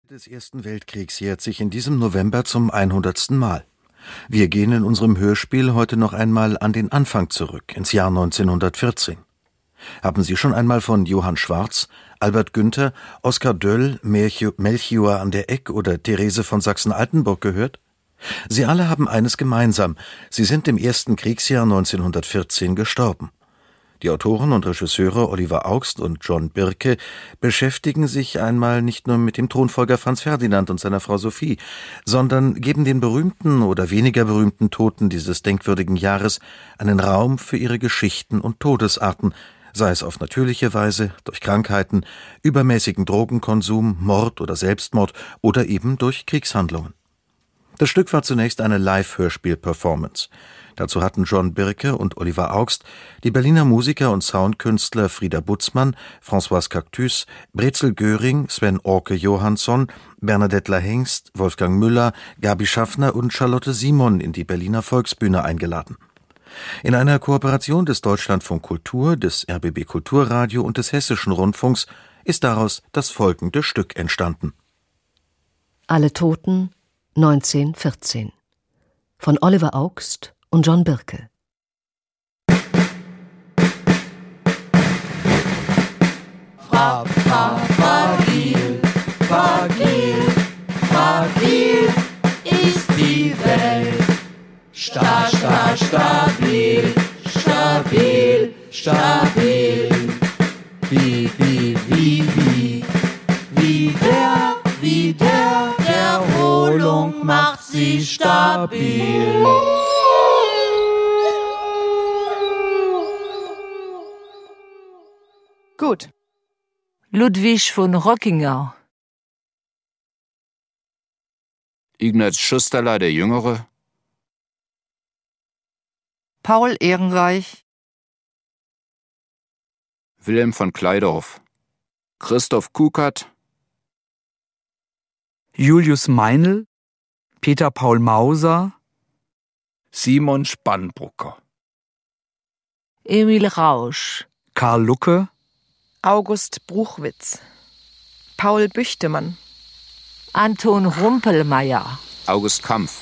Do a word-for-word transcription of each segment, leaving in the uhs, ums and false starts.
des Ersten Weltkriegs jährt sich in diesem November zum hundertsten Mal. Wir gehen in unserem Hörspiel heute noch einmal an den Anfang zurück, ins Jahr neunzehnhundertvierzehn. Haben Sie schon einmal von Johann Schwarz, Albert Günther, Oskar Döll, Melchior an der Eck oder Therese von Sachsen-Altenburg gehört? Sie alle haben eines gemeinsam: Sie sind im ersten Kriegsjahr neunzehnhundertvierzehn gestorben. Die Autoren und Regisseure Oliver Augst und John Birke beschäftigen sich einmal nicht nur mit dem Thronfolger Franz Ferdinand und seiner Frau Sophie, sondern geben den berühmten oder weniger berühmten Toten dieses denkwürdigen Jahres einen Raum für ihre Geschichten und Todesarten, sei es auf natürliche Weise, durch Krankheiten, übermäßigen Drogenkonsum, Mord oder Selbstmord oder eben durch Kriegshandlungen. Das Stück war zunächst eine Live-Hörspiel-Performance. Dazu hatten John Birke und Oliver Augst die Berliner Musiker und Soundkünstler Frieder Butzmann, Françoise Cactus, Brezel Göring, Sven Orke Johansson, Bernadette Lahengst, Wolfgang Müller, Gabi Schaffner und Charlotte Simon in die Berliner Volksbühne eingeladen. In einer Kooperation des Deutschlandfunk Kultur, des R B B Kulturradio und des Hessischen Rundfunks ist daraus das folgende Stück entstanden. Alle Toten neunzehnhundertvierzehn von Oliver Augst und John Birke. Fra, fra, fragil, fragil, fragil ist die Welt. Sta, sta, stabil, stabil, stabil. Wie, wie, wie, wie, wie der, wie der, der Erholung macht sie stabil. Gut. Ludwig von Rockingau. Ignaz Schusterle der Jüngere. Paul Ehrenreich. Wilhelm von Kleidorf. Christoph Kukert. Julius Meinl. Peter Paul Mauser. Simon Spannbrucker. Emil Rausch. Karl Lucke. August Bruchwitz. Paul Büchtemann. Anton Rumpelmeier. August Kampf.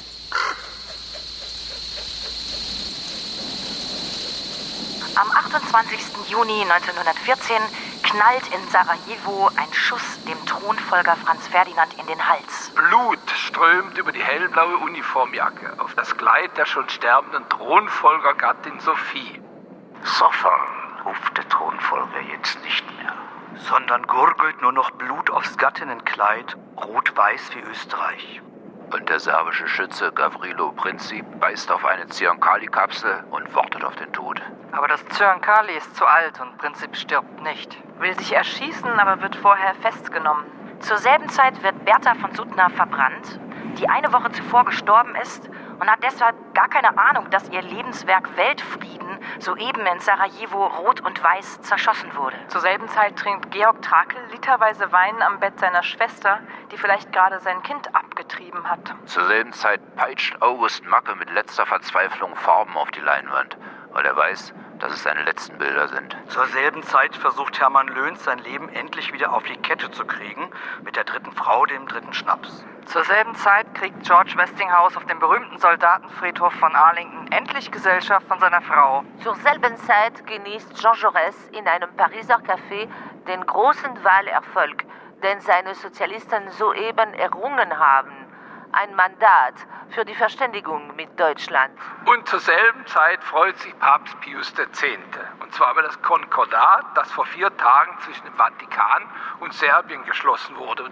Am achtundzwanzigsten Juni neunzehnhundertvierzehn knallt in Sarajevo ein Schuss dem Thronfolger Franz Ferdinand in den Hals. Blut strömt über die hellblaue Uniformjacke auf das Kleid der schon sterbenden Thronfolgergattin Sophie. Sofern ruft der Thronfolger jetzt nicht mehr, sondern gurgelt nur noch Blut aufs Gattinnenkleid, rot-weiß wie Österreich. Und der serbische Schütze Gavrilo Princip beißt auf eine Zyankali-Kapsel und wartet auf den Tod. Aber das Zyankali ist zu alt und Princip stirbt nicht. Will sich erschießen, aber wird vorher festgenommen. Zur selben Zeit wird Bertha von Suttner verbrannt, die eine Woche zuvor gestorben ist und hat deshalb gar keine Ahnung, dass ihr Lebenswerk Weltfrieden soeben in Sarajevo rot und weiß zerschossen wurde. Zur selben Zeit trinkt Georg Trakel literweise Wein am Bett seiner Schwester, die vielleicht gerade sein Kind abgetrieben hat. Zur selben Zeit peitscht August Macke mit letzter Verzweiflung Farben auf die Leinwand, weil er weiß, dass es seine letzten Bilder sind. Zur selben Zeit versucht Hermann Löns sein Leben endlich wieder auf die Kette zu kriegen, mit der dritten Frau, dem dritten Schnaps. Zur selben Zeit kriegt George Westinghouse auf dem berühmten Soldatenfriedhof von Arlington endlich Gesellschaft von seiner Frau. Zur selben Zeit genießt Jean Jaurès in einem Pariser Café den großen Wahlerfolg, den seine Sozialisten soeben errungen haben. Ein Mandat für die Verständigung mit Deutschland. Und zur selben Zeit freut sich Papst Pius der Zehnte. Und zwar über das Konkordat, das vor vier Tagen zwischen dem Vatikan und Serbien geschlossen wurde.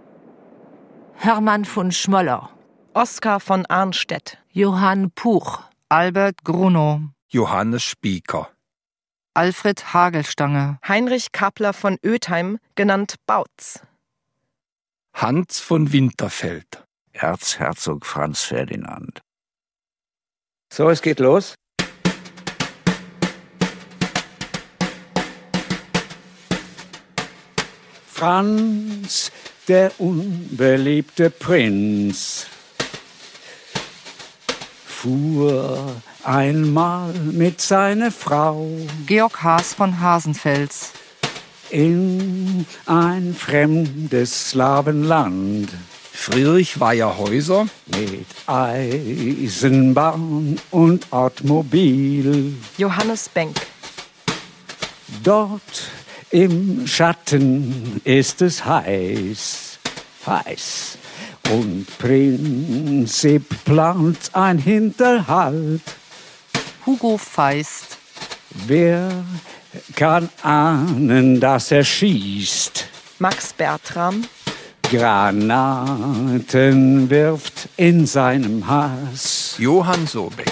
Hermann von Schmoller. Oskar von Arnstedt. Johann Puch. Albert Grunow. Johannes Spieker. Alfred Hagelstange. Heinrich Kappler von Oetheim, genannt Bautz. Hans von Winterfeld. Erzherzog Franz Ferdinand. So, es geht los. Franz, der unbeliebte Prinz, fuhr einmal mit seiner Frau. Georg Haas von Hasenfels. in ein fremdes Slawenland. Friedrich Weierhäuser mit Eisenbahn und Automobil. Johannes Benck. Dort im Schatten ist es heiß, heiß. Und Prinzip plant ein Hinterhalt. Hugo Feist. Wer kann ahnen, dass er schießt? Max Bertram. Granaten wirft in seinem Hass. Johann Sobeck.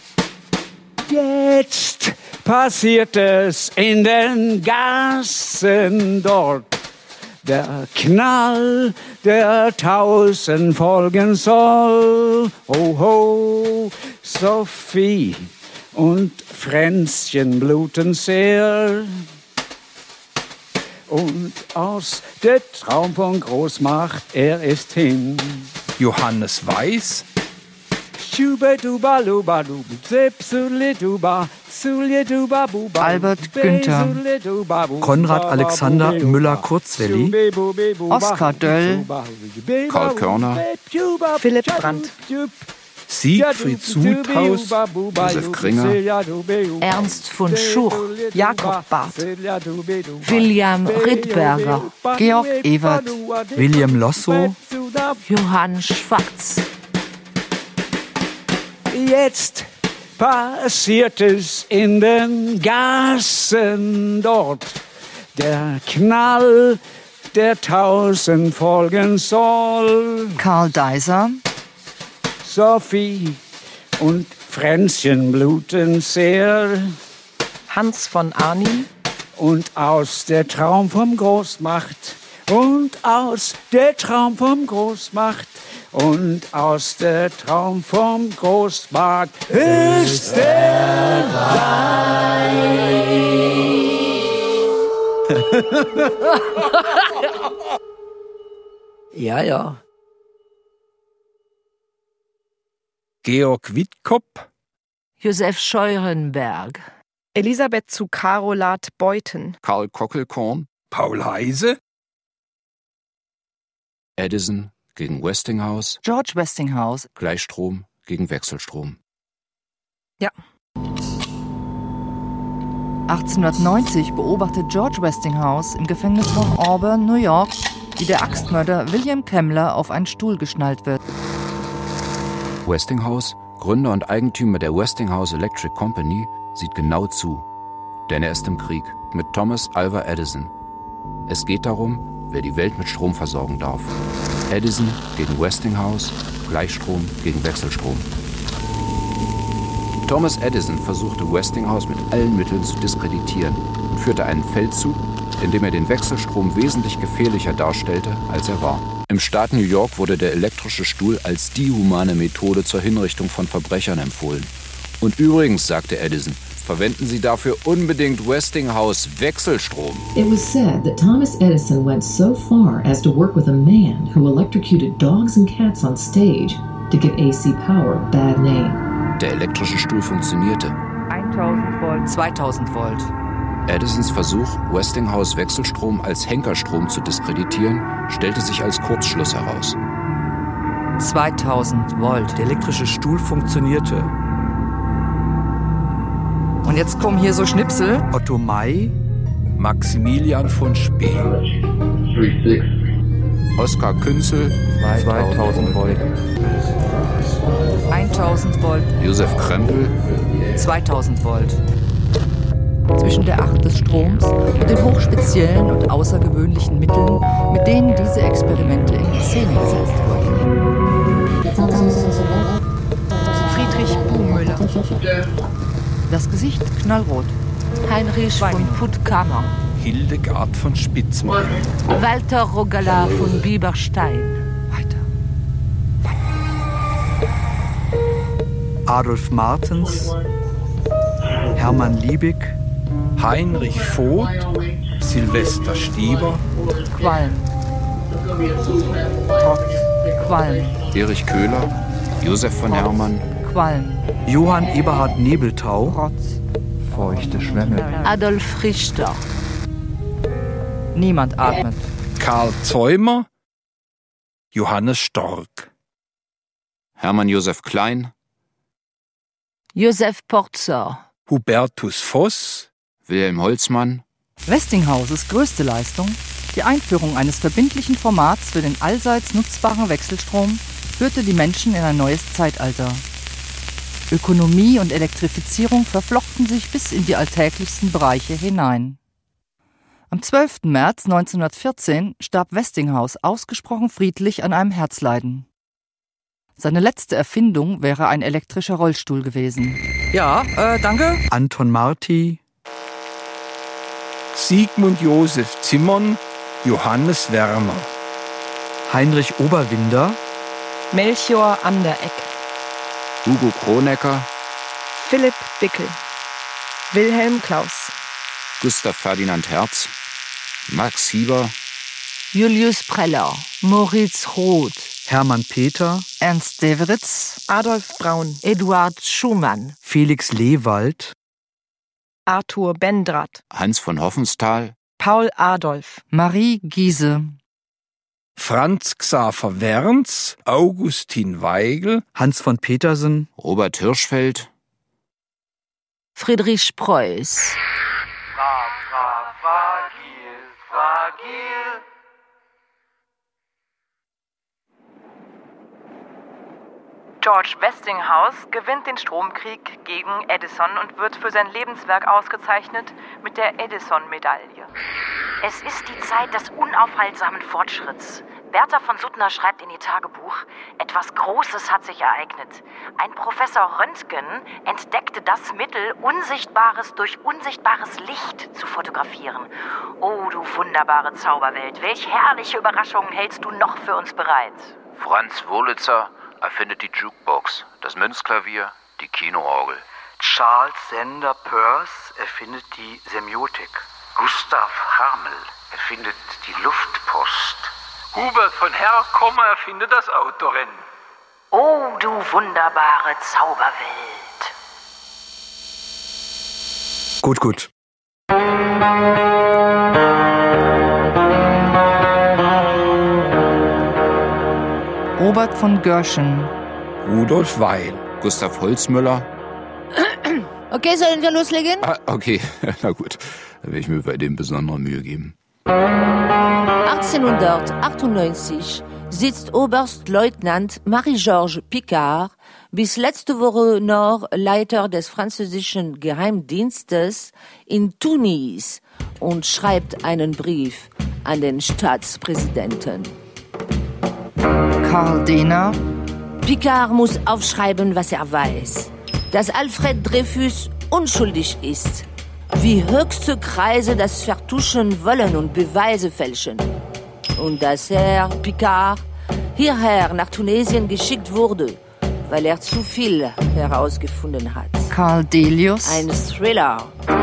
Jetzt passiert es in den Gassen dort. Der Knall, der tausend folgen soll. Ho, ho, Sophie und Fränzchen bluten sehr. Und aus der Traum von Großmacht, er ist hin. Johannes Weiß. Albert Günther. Konrad Alexander Müller-Kurzwelli. Oskar Döll. Karl Körner. Philipp Brandt. Siegfried Sudhaus. Josef Kringer. Ernst von Schuch. Jakob Barth. William Rittberger. Georg Evert. William Lossow. Johann Schwarz. Jetzt passiert es in den Gassen dort. Der Knall, der tausend folgen soll. Karl Deiser. Sophie und Fränzchen bluten sehr. Hans von Arnim. Und aus der Traum vom Großmacht. Und aus der Traum vom Großmacht. Und aus der Traum vom Großmarkt ist der Ja, ja. Georg Wittkop. Josef Scheurenberg. Elisabeth zu Carolat Beuthen. Karl Kockelkorn. Paul Heise. Edison gegen Westinghouse. George Westinghouse. Gleichstrom gegen Wechselstrom. Ja. achtzehnhundertneunzig beobachtet George Westinghouse im Gefängnis von Auburn, New York, wie der Axtmörder William Kemmler auf einen Stuhl geschnallt wird. Westinghouse, Gründer und Eigentümer der Westinghouse Electric Company, sieht genau zu. Denn er ist im Krieg mit Thomas Alva Edison. Es geht darum, wer die Welt mit Strom versorgen darf. Edison gegen Westinghouse, Gleichstrom gegen Wechselstrom. Thomas Edison versuchte Westinghouse mit allen Mitteln zu diskreditieren und führte einen Feldzug, in dem er den Wechselstrom wesentlich gefährlicher darstellte, als er war. Im Staat New York wurde der elektrische Stuhl als die humane Methode zur Hinrichtung von Verbrechern empfohlen. Und übrigens, sagte Edison, verwenden Sie dafür unbedingt Westinghouse Wechselstrom. It was said that Thomas Edison went so far as to work with a man who electrocuted dogs and cats on stage to give A C power a bad name. Der elektrische Stuhl funktionierte. eintausend Volt. zweitausend Volt. Edisons Versuch, Westinghouse Wechselstrom als Henkerstrom zu diskreditieren, stellte sich als Kurzschluss heraus. zweitausend Volt. Der elektrische Stuhl funktionierte. Und jetzt kommen hier so Schnipsel. Otto May, Maximilian von Spee. Oskar Künzel, zweitausend Volt. eintausend Volt. Josef Krempel, zweitausend Volt. Zwischen der Acht des Stroms und den hochspeziellen und außergewöhnlichen Mitteln, mit denen diese Experimente in Szene gesetzt wurden. Friedrich Buhmüller. Das Gesicht knallrot. Heinrich von Puttkammer. Hildegard von Spitzmann. Walter Rogala von Bieberstein. Weiter. Adolf Martens. Hermann Liebig. Heinrich Voth. Silvester Stieber. Qualm. Trotz. Qualm. Erich Köhler, Josef von Hermann, Qualm. Johann Eberhard Nebeltau. Trotz. Feuchte Schwämme. Adolf Richter. Niemand atmet. Karl Zeumer, Johannes Storck. Hermann Josef Klein, Josef Porzer, Hubertus Voss, Wilhelm Holzmann. Westinghouses größte Leistung, die Einführung eines verbindlichen Formats für den allseits nutzbaren Wechselstrom, führte die Menschen in ein neues Zeitalter. Ökonomie und Elektrifizierung verflochten sich bis in die alltäglichsten Bereiche hinein. Am zwölften März neunzehnhundertvierzehn starb Westinghouse ausgesprochen friedlich an einem Herzleiden. Seine letzte Erfindung wäre ein elektrischer Rollstuhl gewesen. Ja, äh, danke. Anton Marti, Sigmund Josef Zimmern, Johannes Werner, Heinrich Oberwinder, Melchior Anderegg, Hugo Kronecker, Philipp Bickel, Wilhelm Klaus, Gustav Ferdinand Herz, Max Hieber, Julius Preller, Moritz Roth, Hermann Peter, Ernst Deveritz, Adolf Braun, Eduard Schumann, Felix Lewald, Arthur Bendrath, Hans von Hoffensthal, Paul Adolf, Marie Giese, Franz Xaver Werns, Augustin Weigel, Hans von Petersen, Robert Hirschfeld, Friedrich Preuß. Fra, fra, fragil, fragil. George Westinghouse gewinnt den Stromkrieg gegen Edison und wird für sein Lebenswerk ausgezeichnet mit der Edison-Medaille. Es ist die Zeit des unaufhaltsamen Fortschritts. Bertha von Suttner schreibt in ihr Tagebuch, etwas Großes hat sich ereignet. Ein Professor Röntgen entdeckte das Mittel, Unsichtbares durch unsichtbares Licht zu fotografieren. Oh, du wunderbare Zauberwelt, welch herrliche Überraschungen hältst du noch für uns bereit? Franz Wurlitzer erfindet die Jukebox, das Münzklavier, die Kinoorgel. Charles Sender Peirce erfindet die Semiotik. Gustav Harmel erfindet die Luftpost. Hubert von Herkommer erfindet das Autorennen. Oh, du wunderbare Zauberwelt. Gut, gut. Robert von Görschen, Rudolf Weil, Gustav Holzmüller. Okay, sollen wir loslegen? Ah, okay, na gut. Dann werde ich mir bei dem besondere Mühe geben. achtzehnhundertachtundneunzig sitzt Oberstleutnant Marie-Georges Picard, bis letzte Woche noch Leiter des französischen Geheimdienstes, in Tunis und schreibt einen Brief an den Staatspräsidenten. Karl Dehner. Picard muss aufschreiben, was er weiß. Dass Alfred Dreyfus unschuldig ist. Wie höchste Kreise das vertuschen wollen und Beweise fälschen. Und dass Herr Picard hierher nach Tunesien geschickt wurde, weil er zu viel herausgefunden hat. Karl Delius. Ein Thriller.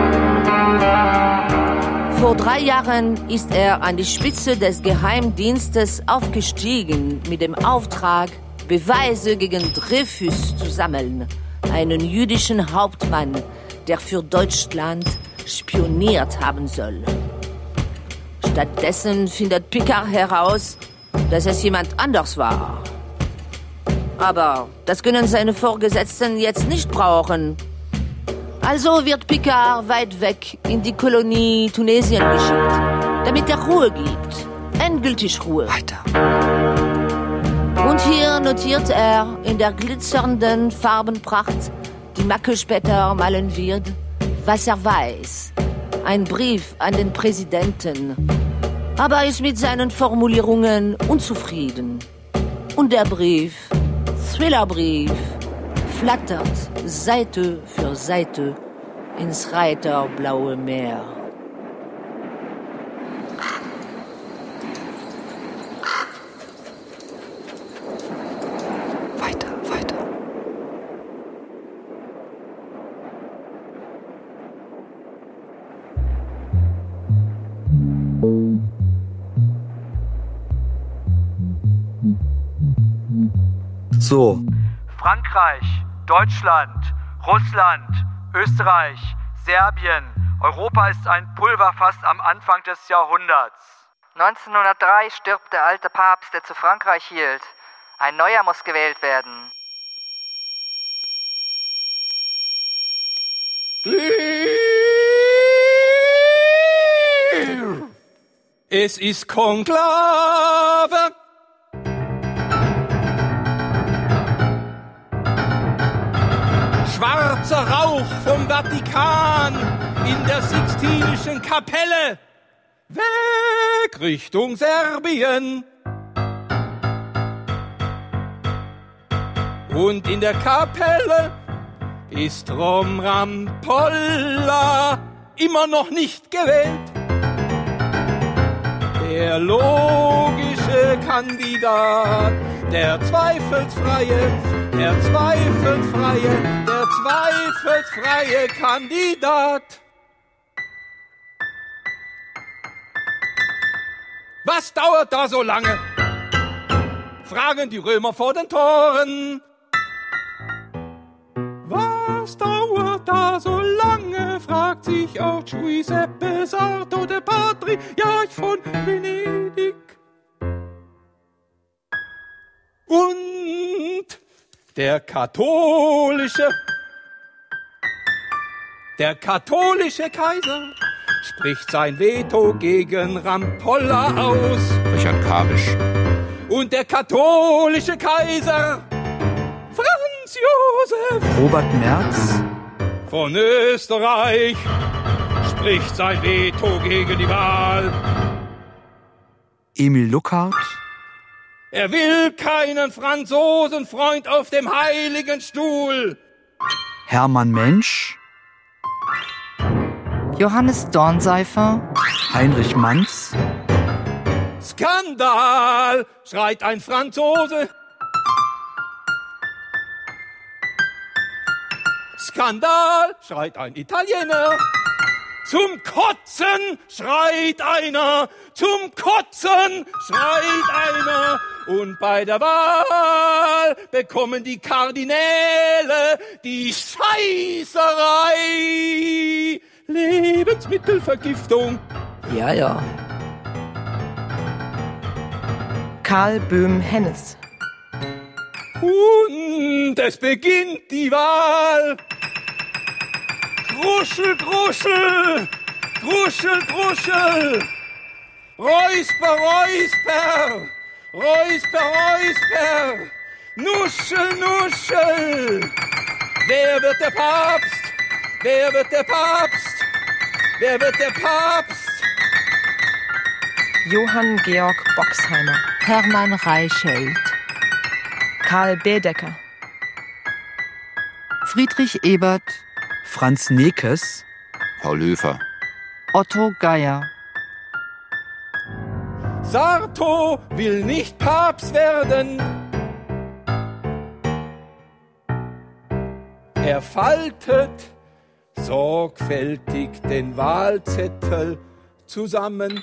Vor drei Jahren ist er an die Spitze des Geheimdienstes aufgestiegen mit dem Auftrag, Beweise gegen Dreyfus zu sammeln, einen jüdischen Hauptmann, der für Deutschland spioniert haben soll. Stattdessen findet Picard heraus, dass es jemand anders war. Aber das können seine Vorgesetzten jetzt nicht brauchen. Also wird Picard weit weg in die Kolonie Tunesien geschickt, damit er Ruhe gibt. Endgültig Ruhe. Weiter. Und hier notiert er in der glitzernden Farbenpracht, die Macke später malen wird, was er weiß. Ein Brief an den Präsidenten. Aber er ist mit seinen Formulierungen unzufrieden. Und der Brief, Thrillerbrief, flattert Seite für Seite ins reiterblaue Meer. Weiter, weiter. So. Frankreich, Deutschland, Russland, Österreich, Serbien Europa ist ein Pulverfass am Anfang des Jahrhunderts. neunzehnhundertdrei stirbt der alte Papst, der zu Frankreich hielt. Ein neuer muss gewählt werden. Es ist Konklave. Schwarzer Rauch vom Vatikan in der Sixtinischen Kapelle. Weg Richtung Serbien. Und in der Kapelle ist Rom Rampolla immer noch nicht gewählt. Der logische Kandidat, der zweifelsfreie, der zweifelsfreie, der zweifelsfreie Kandidat. Was dauert da so lange? Fragen die Römer vor den Toren. Was dauert da so lange, fragt sich auch Giuseppe Sarto, der Patriarch von Venedig. Und der katholische, der katholische Kaiser spricht sein Veto gegen Rampolla aus. Richard Kabisch. Und der katholische Kaiser Franz Josef Robert Merz von Österreich spricht sein Veto gegen die Wahl. Emil Luckhardt. Er will keinen Franzosenfreund auf dem heiligen Stuhl. Hermann Mensch. Johannes Dornseifer. Heinrich Manz. Skandal, schreit ein Franzose. Skandal, schreit ein Italiener. Zum Kotzen, schreit einer. Zum Kotzen, schreit einer. Und bei der Wahl bekommen die Kardinäle die Scheißerei. Lebensmittelvergiftung. Ja, ja. Karl Böhm-Hennes. Und es beginnt die Wahl. Gruschel, Gruschel, Gruschel, Gruschel. Räusper, Räusper, Räusper, Räusper. Nuschel, Nuschel. Wer wird der Papst? Wer wird der Papst? Wer wird der Papst? Johann Georg Boxheimer. Hermann Reichelt. Karl Baedeker. Friedrich Ebert. Franz Nekes. Paul Höfer. Otto Geier. Sarto will nicht Papst werden. Er faltet sorgfältig den Wahlzettel zusammen.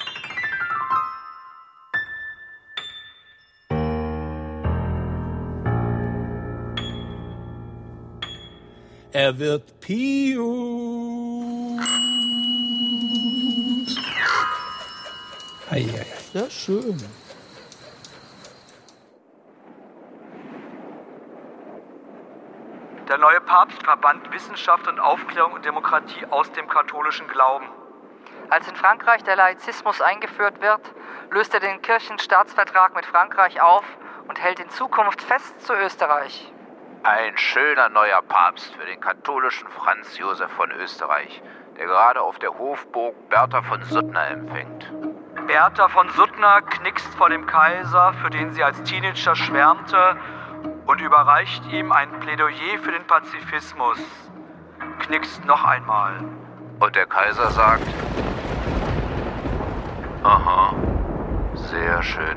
Er wird Pius. Ei, ei, ei. Ja, schön. Der neue Papst verband Wissenschaft und Aufklärung und Demokratie aus dem katholischen Glauben. Als in Frankreich der Laizismus eingeführt wird, löst er den Kirchenstaatsvertrag mit Frankreich auf und hält in Zukunft fest zu Österreich. Ein schöner neuer Papst für den katholischen Franz Josef von Österreich, der gerade auf der Hofburg Bertha von Suttner empfängt. Bertha von Suttner knickst vor dem Kaiser, für den sie als Teenager schwärmte, und überreicht ihm ein Plädoyer für den Pazifismus. Knickst noch einmal. Und der Kaiser sagt: Aha, sehr schön.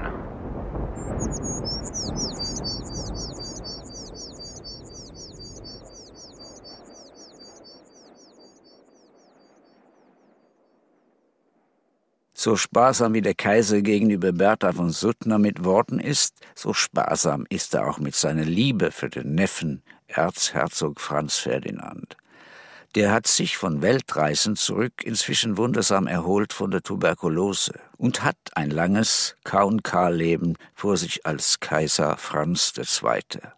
So sparsam wie der Kaiser gegenüber Bertha von Suttner mit Worten ist, so sparsam ist er auch mit seiner Liebe für den Neffen Erzherzog Franz Ferdinand. Der hat sich von Weltreisen zurück inzwischen wundersam erholt von der Tuberkulose und hat ein langes K und K-Leben vor sich als Kaiser Franz der Zweite.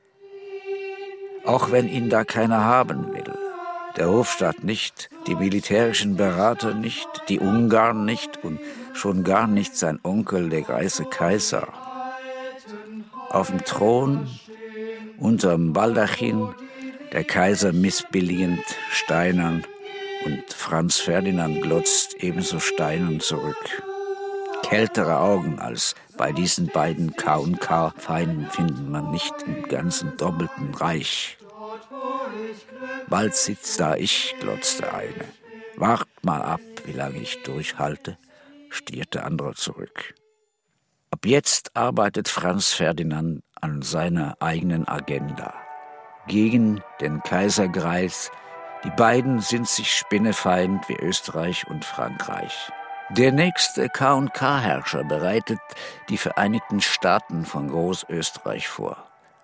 Auch wenn ihn da keiner haben will. Der Hofstaat nicht, die militärischen Berater nicht, die Ungarn nicht und schon gar nicht sein Onkel, der greise Kaiser. Auf dem Thron, unterm Baldachin, der Kaiser missbilligend, steinern und Franz Ferdinand glotzt ebenso steinern zurück. Kältere Augen als bei diesen beiden K und K-Feinden findet man nicht im ganzen doppelten Reich. Bald sitzt da ich, glotzte eine. Wart mal ab, wie lange ich durchhalte, stiert der andere zurück. Ab jetzt arbeitet Franz Ferdinand an seiner eigenen Agenda. Gegen den Kaiserkreis. Die beiden sind sich spinnefeind wie Österreich und Frankreich. Der nächste K und K-Herrscher bereitet die Vereinigten Staaten von Großösterreich vor.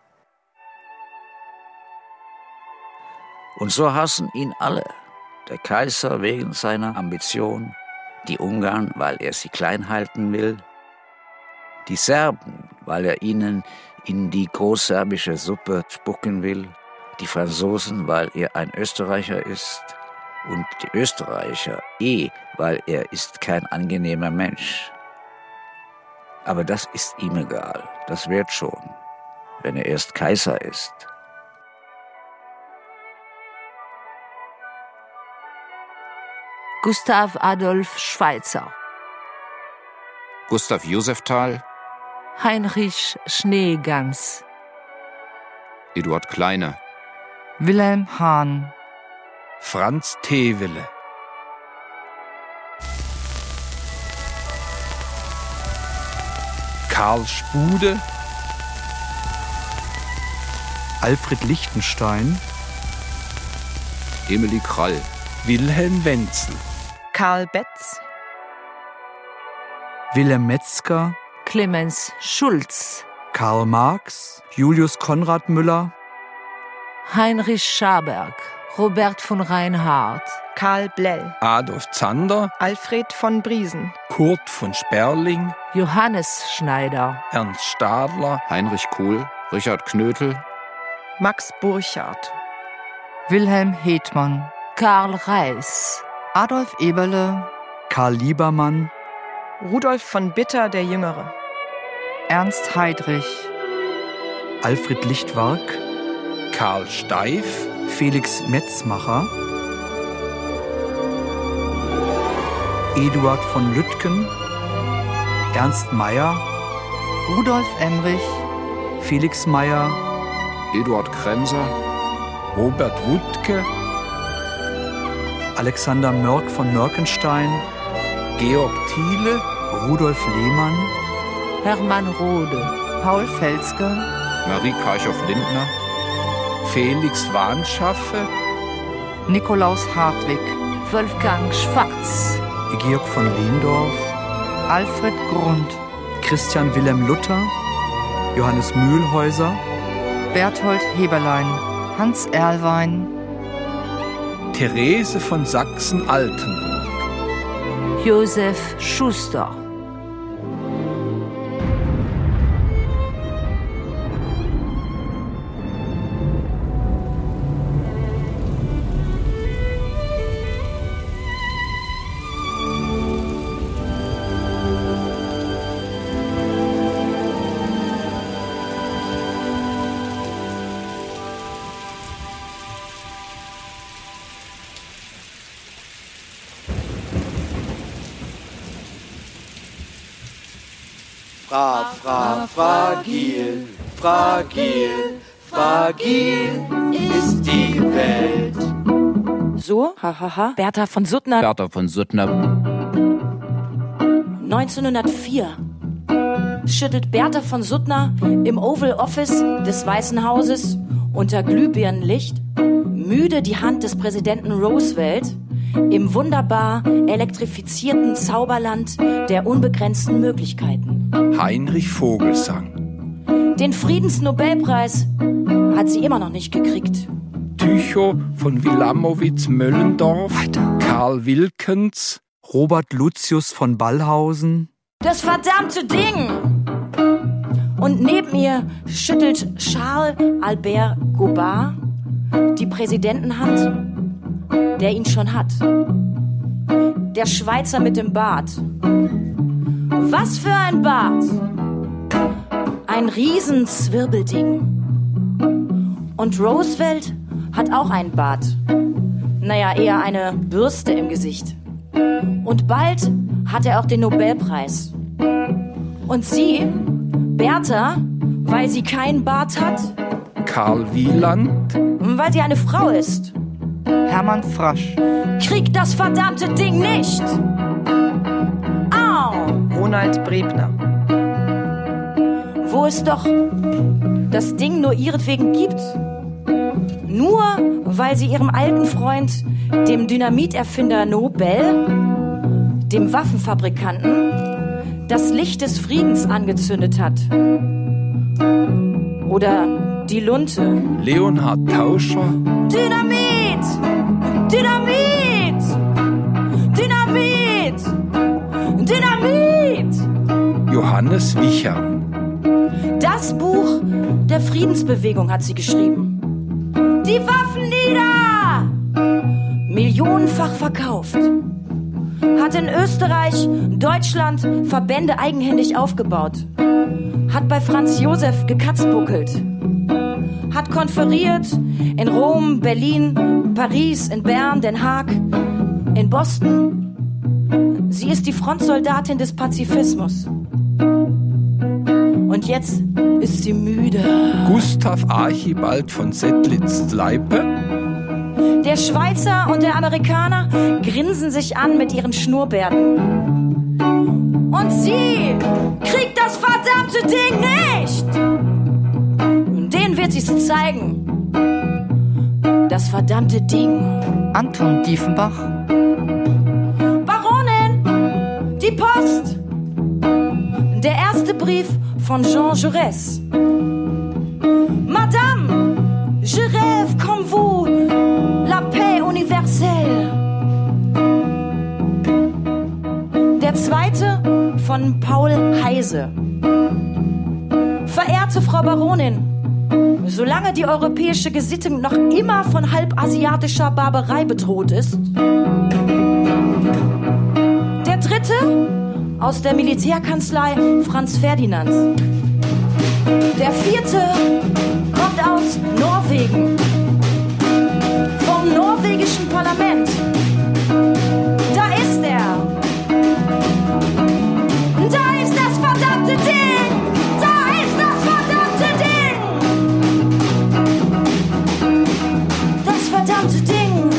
Und so hassen ihn alle. Der Kaiser wegen seiner Ambition, die Ungarn, weil er sie klein halten will, die Serben, weil er ihnen in die großserbische Suppe spucken will, die Franzosen, weil er ein Österreicher ist, und die Österreicher eh, weil er ist kein angenehmer Mensch. Aber das ist ihm egal, das wird schon, wenn er erst Kaiser ist. Gustav Adolf Schweitzer, Gustav Josef Thal, Heinrich Schneegans, Eduard Kleine, Wilhelm Hahn, Franz Thewele, Karl Spude, Alfred Lichtenstein, Emilie Krall, Wilhelm Wenzel, Karl Betz, Wilhelm Metzger, Clemens Schulz, Karl Marx, Julius Konrad Müller, Heinrich Schaberg, Robert von Reinhardt, Karl Blell, Adolf Zander, Alfred von Briesen, Kurt von Sperling, Johannes Schneider, Ernst Stadler, Heinrich Kohl, Richard Knötel, Max Burchardt, Wilhelm Hetmann, Karl Reiß, Adolf Eberle, Karl Liebermann, Rudolf von Bitter der Jüngere, Ernst Heydrich, Alfred Lichtwark, Karl Steif, Felix Metzmacher, Eduard von Lütken, Ernst Meyer, Rudolf Emrich, Felix Meyer, Eduard Kremser, Robert Wuttke, Alexander Mörk von Mörkenstein, Georg Thiele, Rudolf Lehmann, Hermann Rode, Paul Felske, Marie Karchow-Lindner, Felix Wahnschaffe, Nikolaus Hartwig, Wolfgang Schwarz, Georg von Lehndorf, Alfred Grund, Christian Wilhelm Luther, Johannes Mühlhäuser, Berthold Heberlein, Hans Erlwein, Therese von Sachsen-Altenburg, Josef Schuster, Fra, fra, fragil, fragil, fragil ist die Welt. So, hahaha, Bertha von Suttner. Bertha von Suttner. neunzehnhundertvier schüttet Bertha von Suttner im Oval Office des Weißen Hauses unter Glühbirnenlicht müde die Hand des Präsidenten Roosevelt im wunderbar elektrifizierten Zauberland der unbegrenzten Möglichkeiten. Heinrich Vogelsang. Den Friedensnobelpreis hat sie immer noch nicht gekriegt. Tycho von Wilamowitz-Möllendorf, Karl Wilkens, Robert Lucius von Ballhausen. Das verdammte Ding! Und neben ihr schüttelt Charles Albert Goubard die Präsidentenhand, der ihn schon hat. Der Schweizer mit dem Bart. Was für ein Bart! Ein Riesenzwirbelding. Und Roosevelt hat auch einen Bart. Naja, eher eine Bürste im Gesicht. Und bald hat er auch den Nobelpreis. Und sie, Bertha, weil sie keinen Bart hat. Karl Wieland. Weil sie eine Frau ist. Hermann Frasch. Kriegt das verdammte Ding nicht. Au! Ronald Brebner. Wo es doch das Ding nur ihretwegen gibt. Nur weil sie ihrem alten Freund, dem Dynamiterfinder Nobel, dem Waffenfabrikanten, das Licht des Friedens angezündet hat. Oder die Lunte. Leonhard Tauscher. Dynamit! Dynamit! Dynamit! Dynamit! Johannes Wichern. Das Buch der Friedensbewegung hat sie geschrieben. Die Waffen nieder! Millionenfach verkauft. Hat in Österreich, Deutschland Verbände eigenhändig aufgebaut. Hat bei Franz Josef gekatzbuckelt. Hat konferiert in Rom, Berlin, Paris, in Bern, Den Haag, in Boston. Sie ist die Frontsoldatin des Pazifismus. Und jetzt ist sie müde. Gustav Archibald von Settlitz-Leipe. Der Schweizer und der Amerikaner grinsen sich an mit ihren Schnurrbärten. Und sie kriegt das verdammte Ding nicht! Den wird sie's zeigen. Das verdammte Ding. Anton Diefenbach. Baronin! Die Post! Der erste Brief von Jean Jaurès. Madame, je rêve comme vous, la paix universelle. Der zweite von Paul Heise. Verehrte Frau Baronin, solange die europäische Gesittung noch immer von halbasiatischer Barbarei bedroht ist. Der dritte aus der Militärkanzlei Franz Ferdinand. Der vierte kommt aus Norwegen. Vom norwegischen Parlament. Da ist er. Da ist das verdammte Ding! Da ist das verdammte Ding! Das verdammte Ding!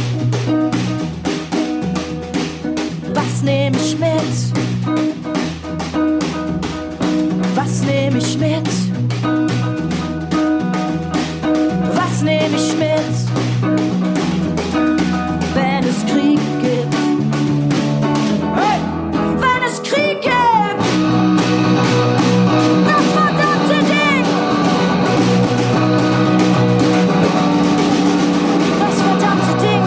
Was nehme ich mit? Was nehme ich mit? Was nehme ich mit? Wenn es Krieg gibt. Hey! Wenn es Krieg gibt! Das verdammte Ding! Das verdammte Ding!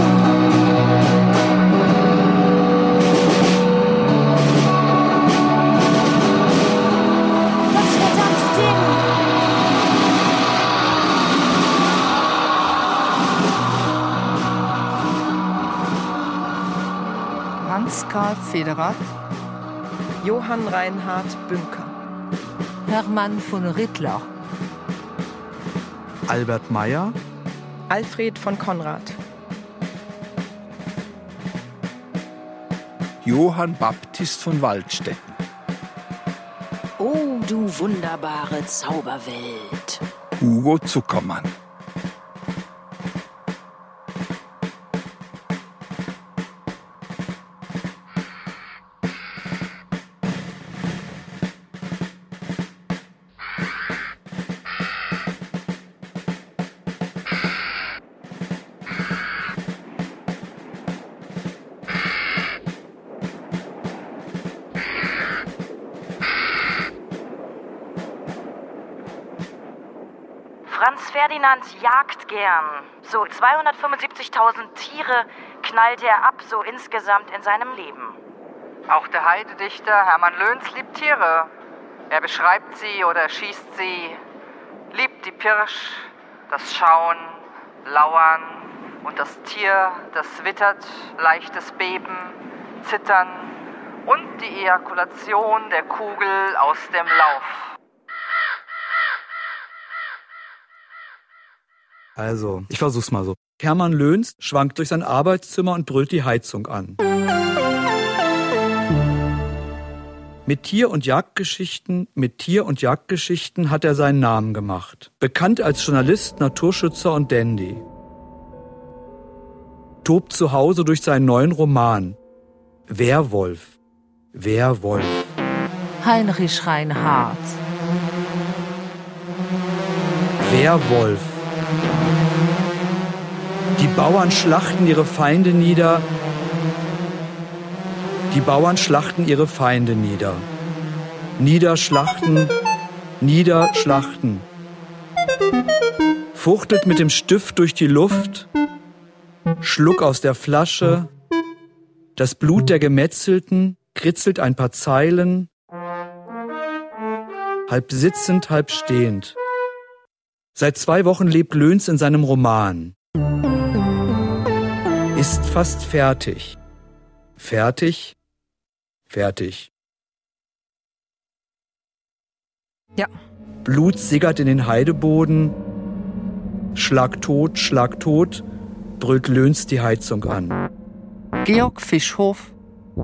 Das verdammte Ding! Hans-Karl Federath. Johann Reinhard Bünker. Hermann von Rittler. Albert Meyer. Alfred von Konrad. Johann Baptist von Waldstetten. Oh, du wunderbare Zauberwelt. Hugo Zuckermann. Franz Ferdinand jagt gern. So zweihundertfünfundsiebzigtausend Tiere knallt er ab, so insgesamt in seinem Leben. Auch der Heidedichter Hermann Löns liebt Tiere. Er beschreibt sie oder schießt sie, liebt die Pirsch, das Schauen, Lauern und das Tier, das wittert, leichtes Beben, Zittern und die Ejakulation der Kugel aus dem Lauf. Also, ich versuch's mal so. Hermann Löns schwankt durch sein Arbeitszimmer und brüllt die Heizung an. Mit Tier- und Jagdgeschichten, mit Tier- und Jagdgeschichten hat er seinen Namen gemacht. Bekannt als Journalist, Naturschützer und Dandy. Tobt zu Hause durch seinen neuen Roman. Werwolf. Werwolf. Heinrich Reinhardt. Werwolf. Die Bauern schlachten ihre Feinde nieder. Die Bauern schlachten ihre Feinde nieder. Niederschlachten, niederschlachten. Fuchtelt mit dem Stift durch die Luft. Schluck aus der Flasche. Das Blut der Gemetzelten kritzelt ein paar Zeilen. Halb sitzend, halb stehend. Seit zwei Wochen lebt Löns in seinem Roman. Ist fast fertig. Fertig, fertig. Ja. Blut sickert in den Heideboden. Schlag tot, schlag tot, brüllt Löns die Heizung an. Georg Fischhof.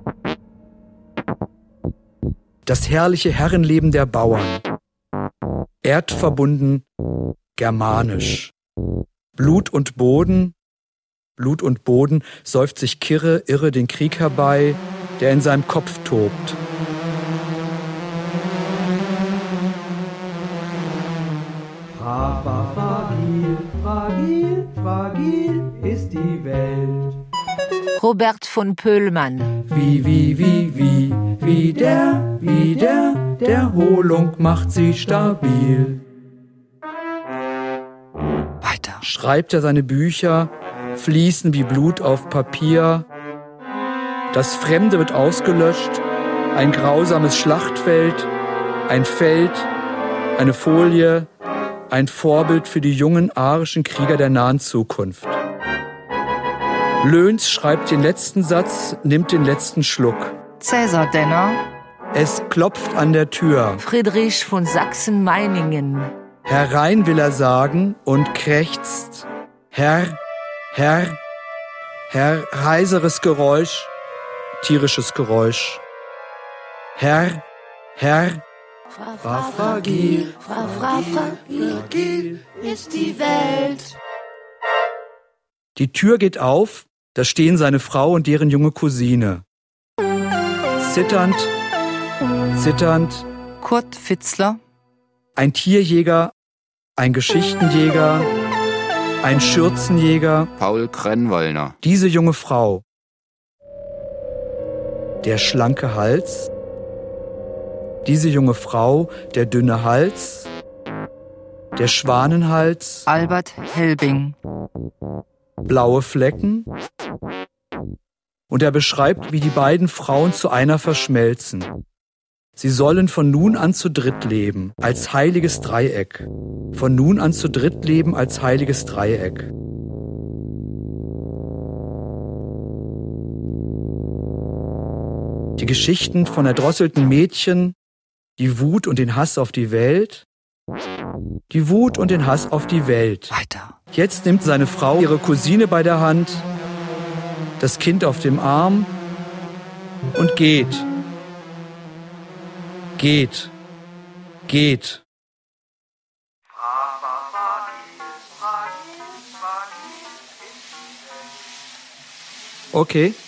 Das herrliche Herrenleben der Bauern. Erdverbunden, germanisch. Blut und Boden, Blut und Boden säuft sich kirre, irre den Krieg herbei, der in seinem Kopf tobt. Fra, fra, fragil, fragil, fragil ist die Welt. Robert von Pöhlmann. Wie, wie, wie, wie, wie der, wie der, der Hohlung macht sie stabil. Weiter. Schreibt er seine Bücher, fließen wie Blut auf Papier. Das Fremde wird ausgelöscht, ein grausames Schlachtfeld, ein Feld, eine Folie, ein Vorbild für die jungen arischen Krieger der nahen Zukunft. Löns schreibt den letzten Satz, nimmt den letzten Schluck. Cäsar Denner. Es klopft an der Tür. Friedrich von Sachsen-Meiningen. Herein will er sagen und krächzt. Herr, Herr, Herr, heiseres Geräusch, tierisches Geräusch. Herr, Herr, Fra, fra, fragil, fra, fra, fragil ist die Welt. Die Tür geht auf, da stehen seine Frau und deren junge Cousine. Zitternd, zitternd. Kurt Fitzler. Ein Tierjäger, ein Geschichtenjäger, ein Schürzenjäger. Paul Krennwallner. Diese junge Frau. Der schlanke Hals. Diese junge Frau, der dünne Hals. Der Schwanenhals. Albert Helbing. Blaue Flecken. Und er beschreibt, wie die beiden Frauen zu einer verschmelzen. Sie sollen von nun an zu dritt leben, als heiliges Dreieck. Von nun an zu dritt leben, als heiliges Dreieck. Die Geschichten von erdrosselten Mädchen, die Wut und den Hass auf die Welt. Die Wut und den Hass auf die Welt. Weiter. Jetzt nimmt seine Frau ihre Cousine bei der Hand, das Kind auf dem Arm und geht. Geht. Geht. Okay.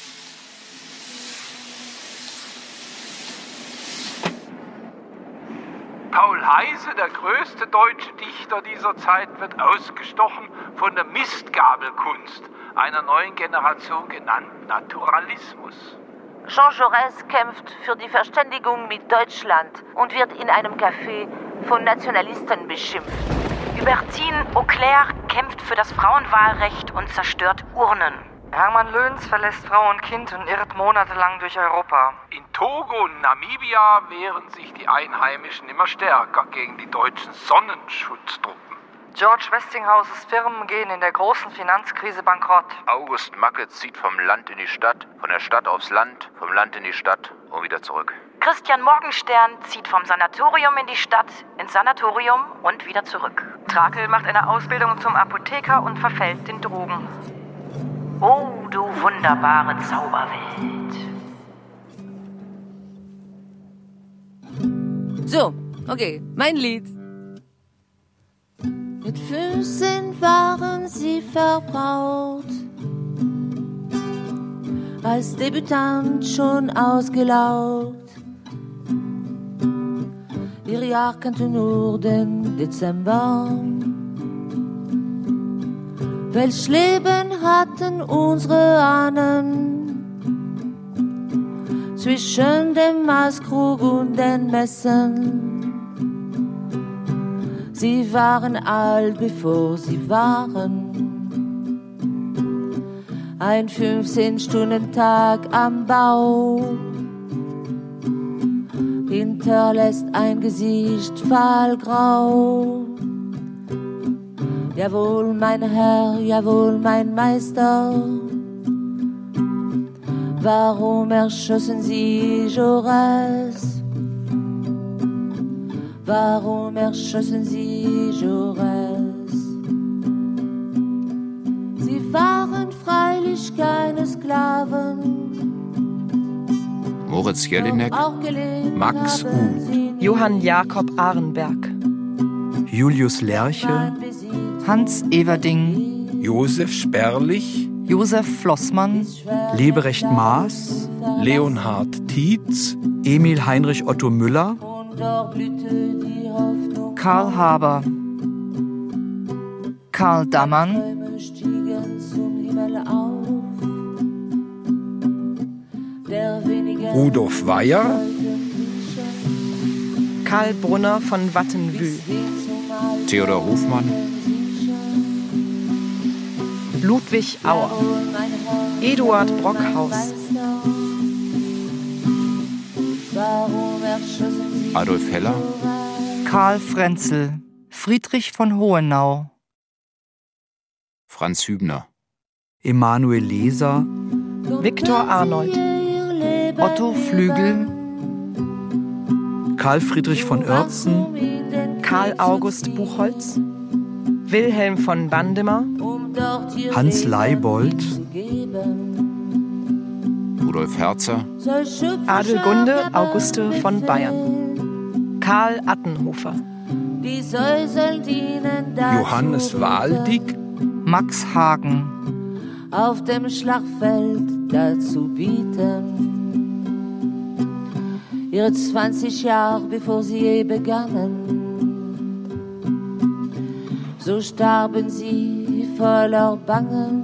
Paul Heyse, der größte deutsche Dichter dieser Zeit, wird ausgestochen von der Mistgabelkunst, einer neuen Generation genannt Naturalismus. Jean Jaurès kämpft für die Verständigung mit Deutschland und wird in einem Café von Nationalisten beschimpft. Hubertine Auclair kämpft für das Frauenwahlrecht und zerstört Urnen. Hermann Löns verlässt Frau und Kind und irrt monatelang durch Europa. In Togo und Namibia wehren sich die Einheimischen immer stärker gegen die deutschen Sonnenschutztruppen. George Westinghouses Firmen gehen in der großen Finanzkrise bankrott. August Macke zieht vom Land in die Stadt, von der Stadt aufs Land, vom Land in die Stadt und wieder zurück. Christian Morgenstern zieht vom Sanatorium in die Stadt, ins Sanatorium und wieder zurück. Trakel macht eine Ausbildung zum Apotheker und verfällt den Drogen. Oh, du wunderbare Zauberwelt. So, okay, mein Lied. Mit fünfzehn waren sie verbraucht, als Debütant schon ausgelaugt. Ihr Jahr kannte nur den Dezember. Welch Leben hatten unsere Ahnen zwischen dem Maßkrug und den Messen. Sie waren alt, bevor sie waren. Ein fünfzehn-Stunden-Tag am Bau hinterlässt ein Gesicht fahlgrau. Jawohl, mein Herr, jawohl, mein Meister. Warum erschossen Sie Jaurès? Warum erschossen Sie Jaurès? Sie waren freilich keine Sklaven. Moritz Jelinek, Max Uth, Johann Jakob Arenberg, Julius Lerche, Hans Everding, Josef Sperlich, Josef Flossmann, Leberecht Maas, Leonhard Tietz, Emil Heinrich Otto Müller, Karl Haber, Karl Dammann, Rudolf Weyer, Karl Brunner von Wattenwühl, Theodor Hofmann, Ludwig Auer, Eduard Brockhaus, Adolf Heller, Karl Frenzel, Friedrich von Hohenau, Franz Hübner, Emanuel Leser, Viktor Arnold, Otto Flügel, Karl Friedrich von Oertzen, Karl August Buchholz, Wilhelm von Bandemer, Hans Leibold, Rudolf Herzer, Adelgunde Auguste von Bayern, Karl Attenhofer, Johannes Waldig, Max Hagen, auf dem Schlachtfeld dazu bieten. Ihre zwanzig Jahre, bevor sie je begannen, so starben sie voller Bangen.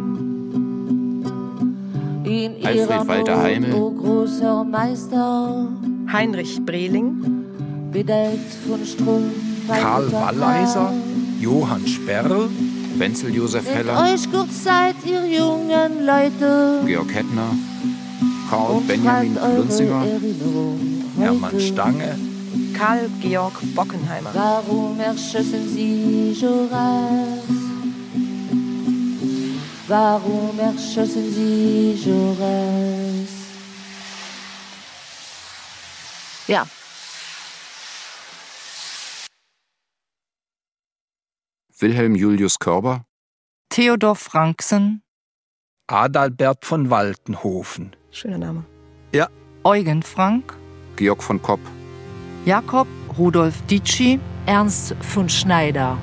In Alfred Walter Heimel, o großer Meister, Heinrich Breling, bedeckt von Strom, Karl Walleiser, Johann Sperl, Wenzel Josef Heller, euch kurz Zeit, ihr jungen Leute, Georg Hettner, Karl Benjamin Klunzinger, Hermann Stange, Karl Georg Bockenheimer. Warum erschossen Sie Jaurès? Warum erschossen Sie Jaurès? Ja. Wilhelm Julius Körber, Theodor Franksen, Adalbert von Waltenhofen. Schöner Name. Ja. Eugen Frank, Georg von Kopp, Jakob Rudolf Ditschi, Ernst von Schneider.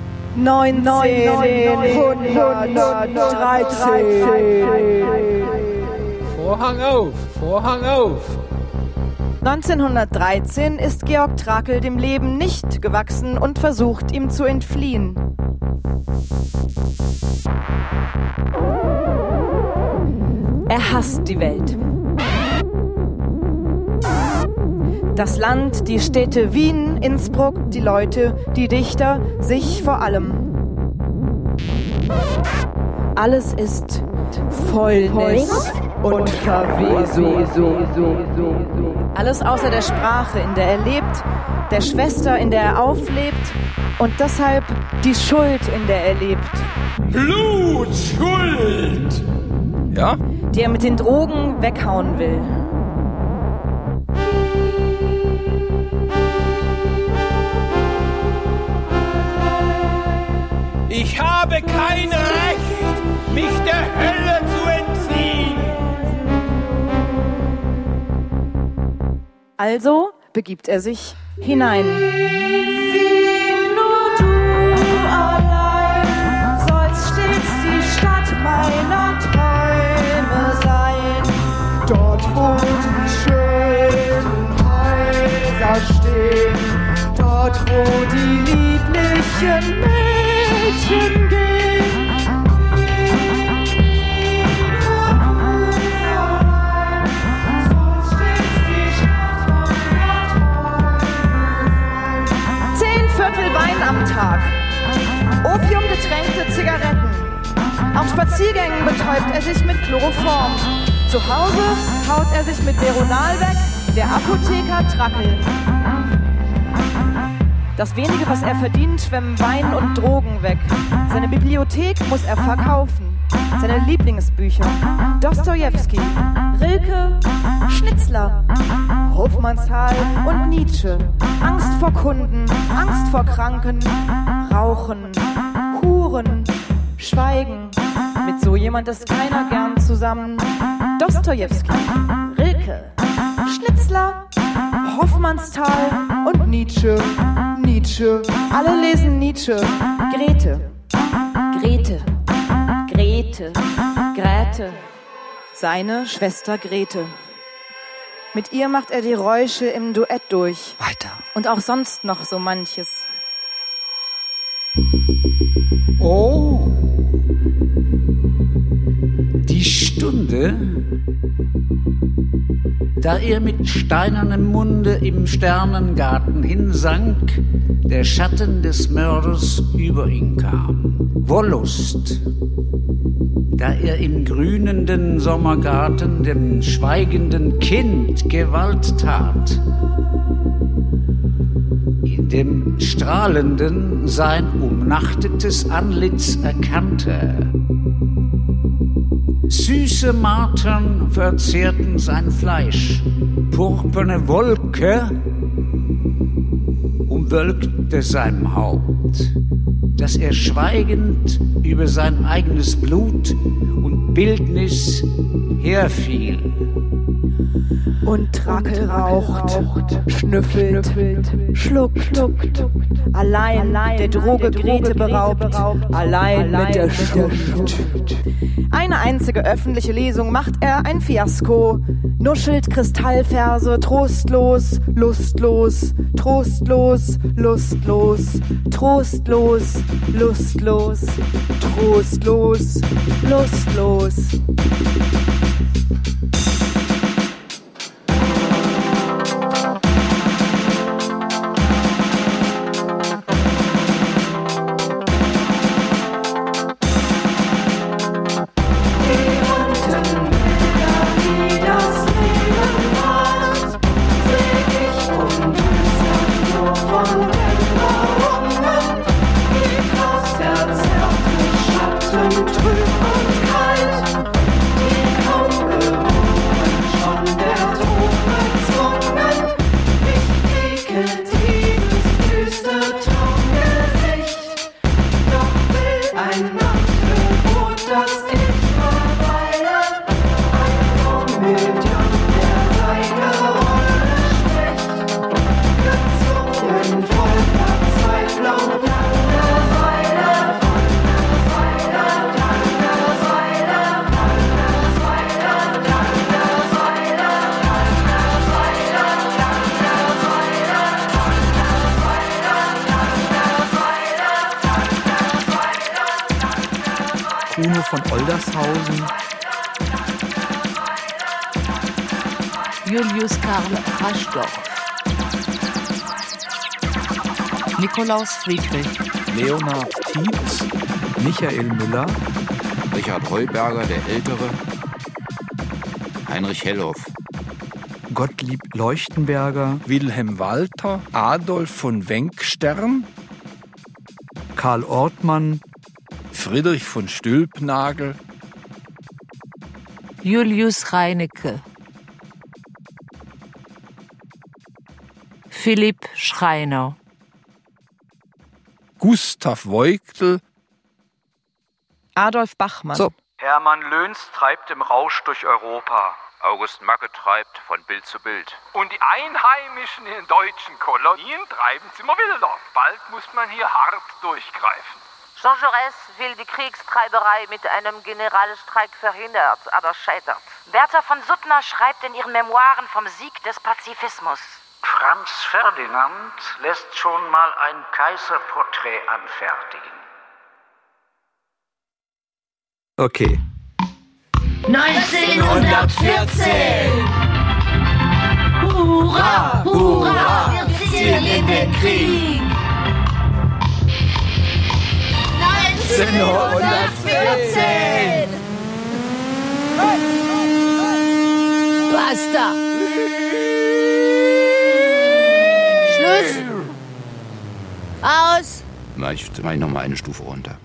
neunzehnhundertdreizehn. Vorhang auf, Vorhang auf. neunzehnhundertdreizehn ist Georg Trakel dem Leben nicht gewachsen und versucht, ihm zu entfliehen. Er hasst die Welt. Das Land, die Städte Wien, Innsbruck, die Leute, die Dichter, sich vor allem. Alles ist Fäulnis und Verwesung. Alles außer der Sprache, in der er lebt, der Schwester, in der er auflebt und deshalb die Schuld, in der er lebt. Blutschuld! Ja? Die er mit den Drogen weghauen will. Ich habe kein Recht, mich der Hölle zu entziehen. Also begibt er sich hinein. Nur du allein sollst stets die Stadt meiner Träume sein. Dort, wo die schönen Häuser stehen, Dort, wo die lieblichen Mädchen gehen. Zehn Viertel Wein am Tag. Opiumgetränkte Zigaretten. Auf Spaziergängen betäubt er sich mit Chloroform. Zu Hause haut er sich mit Veronal weg, der Apotheker Trackel. Das wenige, was er verdient, schwemmen Wein und Drogen weg. Seine Bibliothek muss er verkaufen. Seine Lieblingsbücher. Dostojewski, Rilke, Schnitzler, Hofmannsthal und Nietzsche. Angst vor Kunden, Angst vor Kranken, Rauchen, Huren, Schweigen. Mit so jemand ist keiner gern zusammen. Dostojewski, Rilke, Schnitzler, Hofmannsthal und Nietzsche. Nietzsche. Alle lesen Nietzsche. Grete. Grete. Grete. Grete. Seine Schwester Grete. Mit ihr macht er die Räusche im Duett durch. Weiter. Und auch sonst noch so manches. Oh. Die Stunde, da er mit steinernem Munde im Sternengarten hinsank, der Schatten des Mörders über ihn kam. Wollust, da er im grünenden Sommergarten dem schweigenden Kind Gewalt tat, in dem strahlenden sein umnachtetes Antlitz erkannte. Süße Martern verzehrten sein Fleisch, purpurne Wolke umwölkte sein Haupt, dass er schweigend über sein eigenes Blut und Bildnis herfiel. Und Trackel raucht, schnüffelt, schluckt, allein der Droge Grete beraubt, allein mit der Schuld. Eine einzige öffentliche Lesung macht er ein Fiasko, nuschelt Kristallverse, trostlos, lustlos, trostlos, lustlos, trostlos, lustlos, trostlos, lustlos. Kuno von Oldershausen, Julius Karl Raschdorf, Nikolaus Friedrich, Leonhard Tietz, Michael Müller, Richard Heuberger der Ältere, Heinrich Hellhoff, Gottlieb Leuchtenberger, Wilhelm Walter, Adolf von Wenkstern, Karl Ortmann, Friedrich von Stülpnagel, Julius Reinecke, Philipp Schreiner, Gustav Voigtl, Adolf Bachmann. So. Hermann Löns treibt im Rausch durch Europa. August Macke treibt von Bild zu Bild. Und die Einheimischen in den deutschen Kolonien treiben es immer wilder. Bald muss man hier hart durchgreifen. Jean Jaurès will die Kriegstreiberei mit einem Generalstreik verhindert, aber scheitert. Bertha von Suttner schreibt in ihren Memoiren vom Sieg des Pazifismus. Franz Ferdinand lässt schon mal ein Kaiserporträt anfertigen. Okay. neunzehnhundertvierzehn! Hurra, hurra, wir ziehen in den Krieg! neunzehnhundertvierzehn! Basta! Schluss! Aus! Na, ich mach noch mal eine Stufe runter.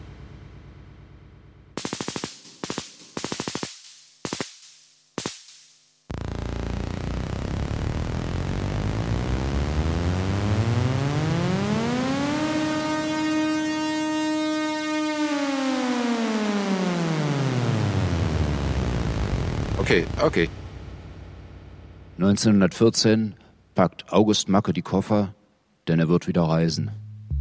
Okay, okay. neunzehnhundertvierzehn packt August Macke die Koffer, denn er wird wieder reisen.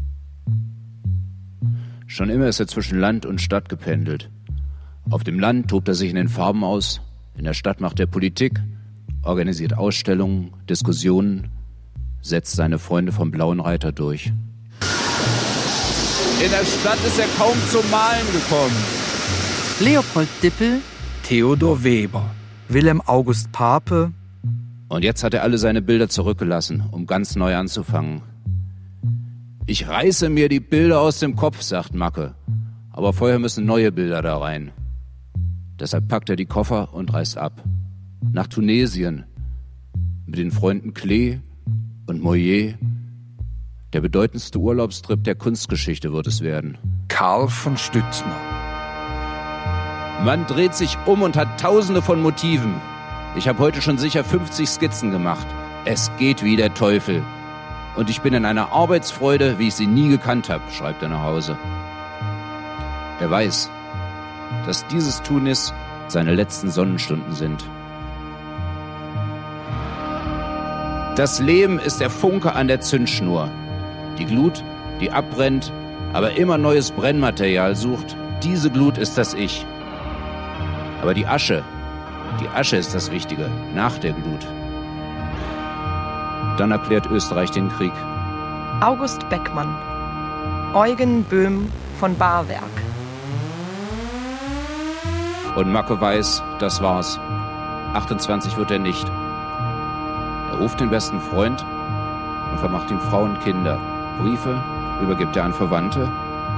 Schon immer ist er zwischen Land und Stadt gependelt. Auf dem Land tobt er sich in den Farben aus, in der Stadt macht er Politik, organisiert Ausstellungen, Diskussionen, setzt seine Freunde vom Blauen Reiter durch. In der Stadt ist er kaum zum Malen gekommen. Leopold Dippel, Theodor Weber, Wilhelm August Pape. Und jetzt hat er alle seine Bilder zurückgelassen, um ganz neu anzufangen. Ich reiße mir die Bilder aus dem Kopf, sagt Macke. Aber vorher müssen neue Bilder da rein. Deshalb packt er die Koffer und reist ab. Nach Tunesien. Mit den Freunden Klee und Moyer. Der bedeutendste Urlaubstrip der Kunstgeschichte wird es werden. Karl von Stützner. Man dreht sich um und hat tausende von Motiven. Ich habe heute schon sicher fünfzig Skizzen gemacht. Es geht wie der Teufel. Und ich bin in einer Arbeitsfreude, wie ich sie nie gekannt habe, schreibt er nach Hause. Er weiß, dass dieses Tunis seine letzten Sonnenstunden sind. Das Leben ist der Funke an der Zündschnur. Die Glut, die abbrennt, aber immer neues Brennmaterial sucht, diese Glut ist das Ich. Aber die Asche, die Asche ist das Wichtige, nach der Glut. Dann erklärt Österreich den Krieg. August Beckmann, Eugen Böhm von Barwerk. Und Macke weiß, das war's. achtundzwanzig wird er nicht. Er ruft den besten Freund und vermacht ihm Frau und Kinder. Briefe übergibt er an Verwandte.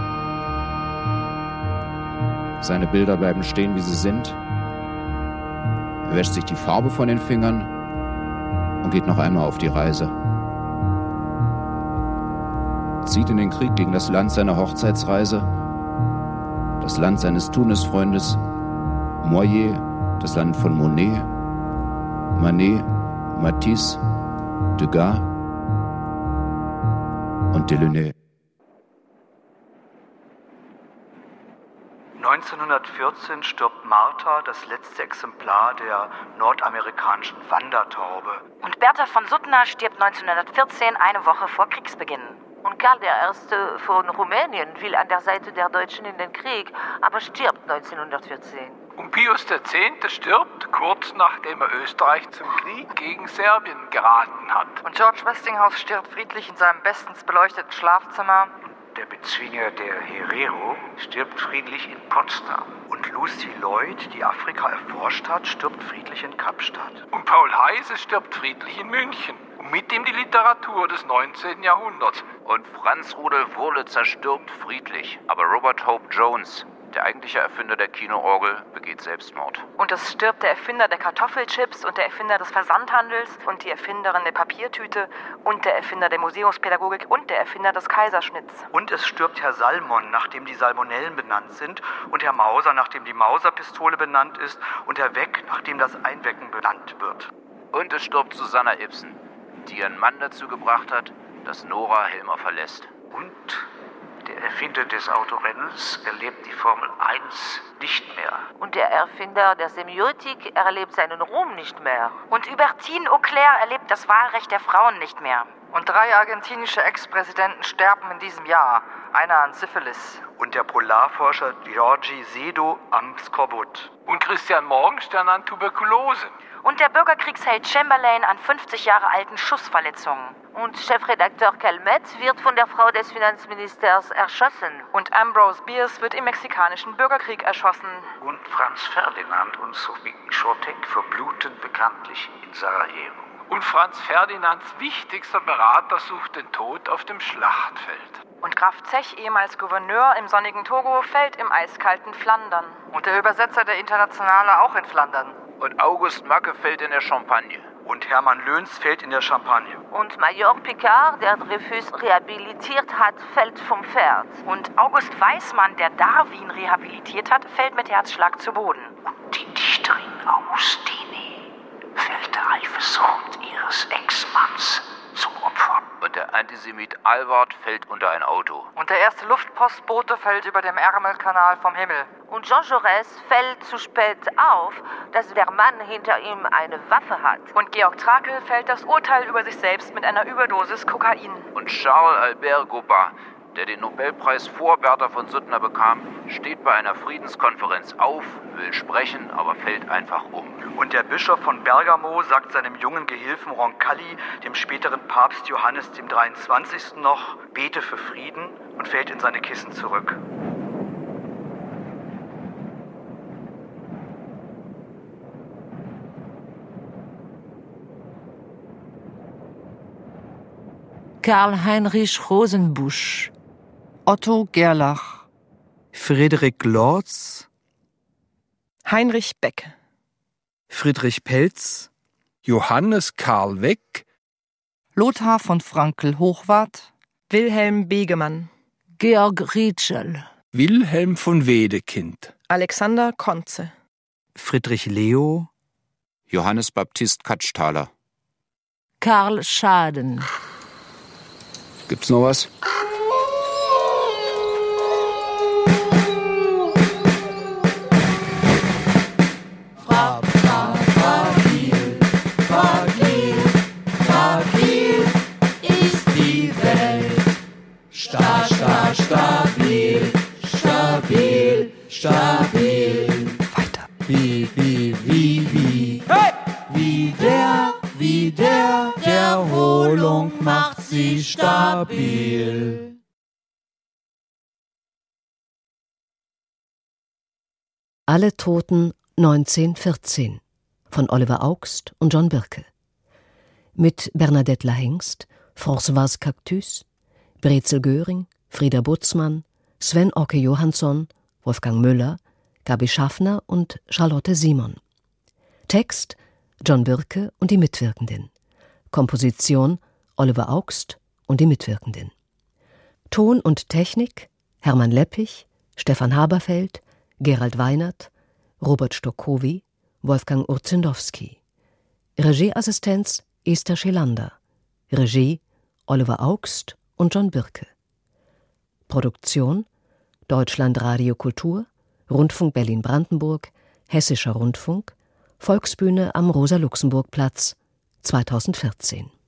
Seine Bilder bleiben stehen, wie sie sind. Er wäscht sich die Farbe von den Fingern und geht noch einmal auf die Reise. Zieht in den Krieg gegen das Land seiner Hochzeitsreise, das Land seines Tunisfreundes Moyer, das Land von Monet, Manet, Matisse, Degas und Delaunay. neunzehnhundertvierzehn stirbt Martha, das letzte Exemplar der nordamerikanischen Wandertaube. Und Bertha von Suttner stirbt neunzehnhundertvierzehn, eine Woche vor Kriegsbeginn. Und Karl der Erste von Rumänien will an der Seite der Deutschen in den Krieg, aber stirbt neunzehnhundertvierzehn. Und Pius der Zehnte stirbt kurz nachdem er Österreich zum Krieg gegen Serbien geraten hat. Und George Westinghouse stirbt friedlich in seinem bestens beleuchteten Schlafzimmer. Der Bezwinger der Herero stirbt friedlich in Potsdam. Und Lucy Lloyd, die Afrika erforscht hat, stirbt friedlich in Kapstadt. Und Paul Heyse stirbt friedlich in München. Und mit ihm die Literatur des neunzehnten Jahrhunderts. Und Franz Rudolf Wurlitzer stirbt friedlich. Aber Robert Hope Jones, der eigentliche Erfinder der Kinoorgel, begeht Selbstmord. Und es stirbt der Erfinder der Kartoffelchips und der Erfinder des Versandhandels und die Erfinderin der Papiertüte und der Erfinder der Museumspädagogik und der Erfinder des Kaiserschnitts. Und es stirbt Herr Salmon, nachdem die Salmonellen benannt sind, und Herr Mauser, nachdem die Mauserpistole benannt ist, und Herr Weck, nachdem das Einwecken benannt wird. Und es stirbt Susanna Ibsen, die ihren Mann dazu gebracht hat, dass Nora Helmer verlässt. Und der Erfinder des Autorennens erlebt die Formel eins nicht mehr. Und der Erfinder der Semiotik erlebt seinen Ruhm nicht mehr. Und Hubertine Auclair erlebt das Wahlrecht der Frauen nicht mehr. Und drei argentinische Ex-Präsidenten sterben in diesem Jahr. Einer an Syphilis. Und der Polarforscher Georgi Sedo am Skorbut. Und Christian Morgenstern an Tuberkulose. Und der Bürgerkriegsheld Chamberlain an fünfzig Jahre alten Schussverletzungen. Und Chefredakteur Calmet wird von der Frau des Finanzministers erschossen. Und Ambrose Bierce wird im mexikanischen Bürgerkrieg erschossen. Und Franz Ferdinand und Sophie Schotek verbluten bekanntlich in Sarajevo. Und Franz Ferdinands wichtigster Berater sucht den Tod auf dem Schlachtfeld. Und Graf Zech, ehemals Gouverneur im sonnigen Togo, fällt im eiskalten Flandern. Und der Übersetzer der Internationale auch in Flandern. Und August Macke fällt in der Champagne. Und Hermann Löns fällt in der Champagne. Und Major Picard, der Dreyfus rehabilitiert hat, fällt vom Pferd. Und August Weismann, der Darwin rehabilitiert hat, fällt mit Herzschlag zu Boden. Und die Dichterin Augustine fällt der Eifersucht ihres Ex-Manns zum Opfer. Und der Antisemit Alvard fällt unter ein Auto. Und der erste Luftpostbote fällt über dem Ärmelkanal vom Himmel. Und Jean Jaurès fällt zu spät auf, dass der Mann hinter ihm eine Waffe hat. Und Georg Trakl fällt das Urteil über sich selbst mit einer Überdosis Kokain. Und Charles Albert Gobain, der den Nobelpreis vor Bertha von Suttner bekam, steht bei einer Friedenskonferenz auf, will sprechen, aber fällt einfach um. Und der Bischof von Bergamo sagt seinem jungen Gehilfen Roncalli, dem späteren Papst Johannes dem dreiundzwanzigsten noch, bete für Frieden, und fällt in seine Kissen zurück. Karl-Heinrich Rosenbusch, Otto Gerlach, Friedrich Lorz, Heinrich Beck, Friedrich Pelz, Johannes Karl Weck, Lothar von Frankl-Hochwart, Wilhelm Begemann, Georg Rietschel, Wilhelm von Wedekind, Alexander Konze, Friedrich Leo, Johannes Baptist Katschtaler, Karl Schaden. Gibt's noch was? Fra, fra, fragil, fragil, fragil ist die Welt. Sta, sta, stabil, stabil, stabil. Weiter. Wie, wie, wie, wie. Hey! Wie der, wie der, der Erholung macht sie stabil. Alle Toten neunzehnhundertvierzehn von Oliver Augst und John Birke. Mit Bernadette Lahengst, Françoise Cactus, Brezel Göring, Frieda Butzmann, Sven Oke Johansson, Wolfgang Müller, Gabi Schaffner und Charlotte Simon. Text John Birke und die Mitwirkenden. Komposition Oliver Augst und die Mitwirkenden. Ton und Technik Hermann Leppich, Stefan Haberfeld, Gerald Weinert, Robert Stockowi, Wolfgang Urzendowski. Regieassistenz Esther Schelander. Regie Oliver Augst und John Birke. Produktion Deutschlandradio Kultur, Rundfunk Berlin-Brandenburg, Hessischer Rundfunk, Volksbühne am Rosa-Luxemburg-Platz zweitausendvierzehn.